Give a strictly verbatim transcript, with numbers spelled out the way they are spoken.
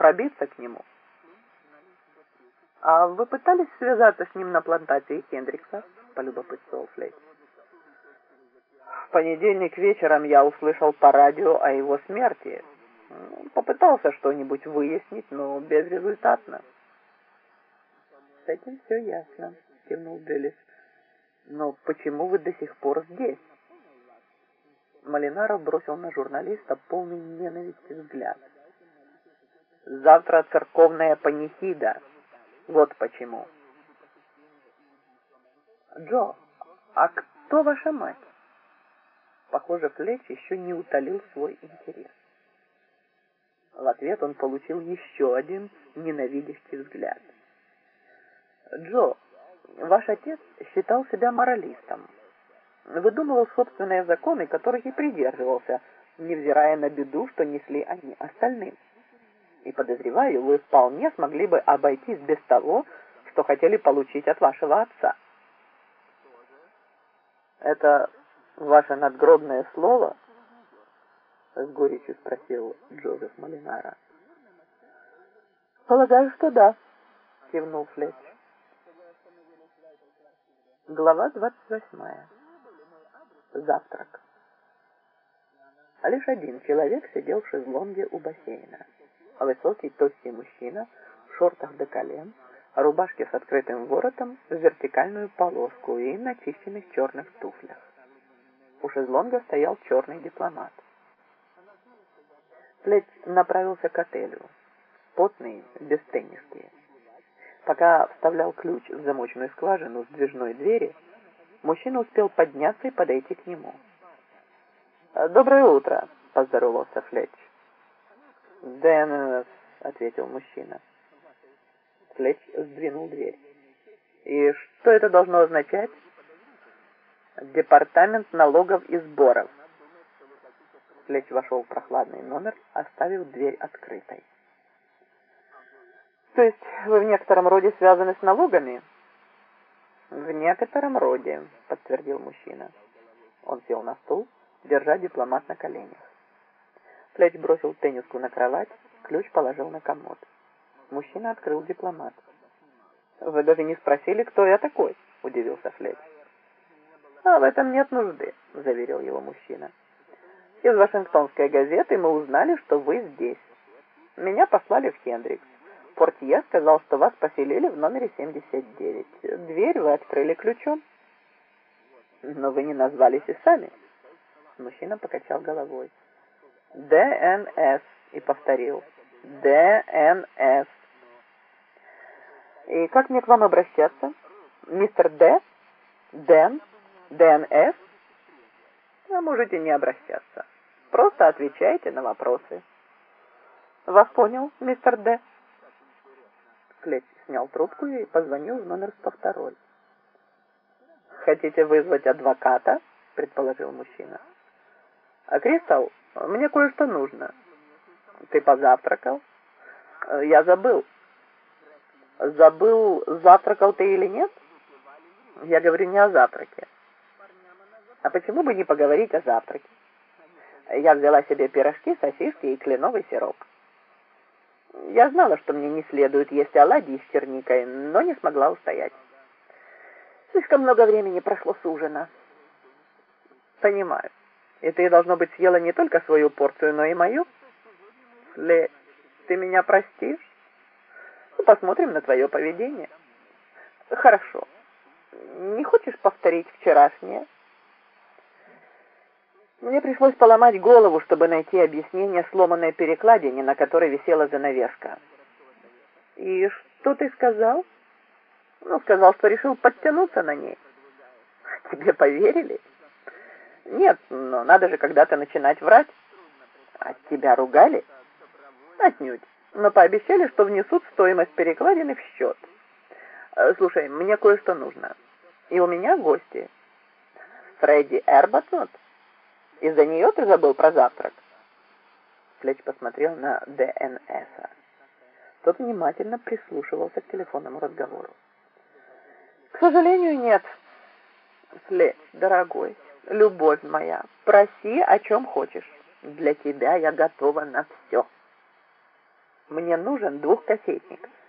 пробиться к нему. «А вы пытались связаться с ним на плантации Хендрикса?» — полюбопытствовал Флетч. «В понедельник вечером я услышал по радио о его смерти. Попытался что-нибудь выяснить, но безрезультатно». «С этим все ясно», — кивнул Делис. «Но почему вы до сих пор здесь?» Молинаров бросил на журналиста полный ненависти взгляд. «Завтра церковная панихида. Вот почему». «Джо, а кто ваша мать?» Похоже, Флетч еще не утолил свой интерес. В ответ он получил еще один ненавидящий взгляд. «Джо, ваш отец считал себя моралистом. Выдумывал собственные законы, которых и придерживался, невзирая на беду, что несли они остальным. И, подозреваю, вы вполне смогли бы обойтись без того, что хотели получить от вашего отца». «Это ваше надгробное слово?» — с горечью спросил Джозеф Молинара. «Полагаю, что да», — кивнул Флетч. Глава двадцать восьмая. Завтрак. Лишь один человек сидел в шезлонге у бассейна. Высокий, толстый мужчина в шортах до колен, рубашке с открытым воротом, в вертикальную полоску и начищенных черных туфлях. У шезлонга стоял черный дипломат. Флетч направился к отелю, потный, без тенниски. Пока вставлял ключ в замочную скважину сдвижной двери, мужчина успел подняться и подойти к нему. «Доброе утро», — поздоровался Флетч. «Деннис», — ответил мужчина. Флетч сдвинул дверь. «И что это должно означать?» «Департамент налогов и сборов». Флетч вошел в прохладный номер, оставив дверь открытой. «То есть вы в некотором роде связаны с налогами?» «В некотором роде», — подтвердил мужчина. Он сел на стул, держа дипломат на коленях. Флетч бросил тенниску на кровать, ключ положил на комод. Мужчина открыл дипломат. «Вы даже не спросили, кто я такой?» — удивился Флетч. «А в этом нет нужды», — заверил его мужчина. «Из Вашингтонской газеты мы узнали, что вы здесь. Меня послали в Хендрикс. Портье сказал, что вас поселили в номере семьдесят девять. Дверь вы открыли ключом». «Но вы не назвались и сами». Мужчина покачал головой. «Д Н С» и повторил. «Д Н С». «И как мне к вам обращаться? Мистер Д? Дэн? Д Н С?» «А можете не обращаться. Просто отвечайте на вопросы». «Вас понял, мистер Д?» Флетч снял трубку и позвонил в номер сто два. «Хотите вызвать адвоката?» — предположил мужчина. «А, Кристал, мне кое-что нужно». «Ты позавтракал?» «Я забыл». «Забыл, завтракал ты или нет?» «Я говорю не о завтраке». «А почему бы не поговорить о завтраке?» «Я взяла себе пирожки, сосиски и кленовый сироп». Я знала, что мне не следует есть оладьи с черникой, но не смогла устоять. Слишком много времени прошло с ужина. Понимаю. И ты, должно быть, съела не только свою порцию, но и мою? Флетч, ты меня простишь? Ну, посмотрим на твое поведение. Хорошо. Не хочешь повторить вчерашнее? Мне пришлось поломать голову, чтобы найти объяснение сломанной перекладине, на которой висела занавеска. И что ты сказал? Ну, сказал, что решил подтянуться на ней. Тебе поверили? Нет, но надо же когда-то начинать врать. А тебя ругали? Отнюдь. Но пообещали, что внесут стоимость перекладины в счет. Слушай, мне кое-что нужно. И у меня гости. Фредди Эрбатнот? Из-за нее ты забыл про завтрак?» Флетч посмотрел на Д Н С. Тот внимательно прислушивался к телефонному разговору. «К сожалению, нет. Флетч, дорогой, любовь моя, проси, о чем хочешь. Для тебя я готова на все». Мне нужен двухкассетник.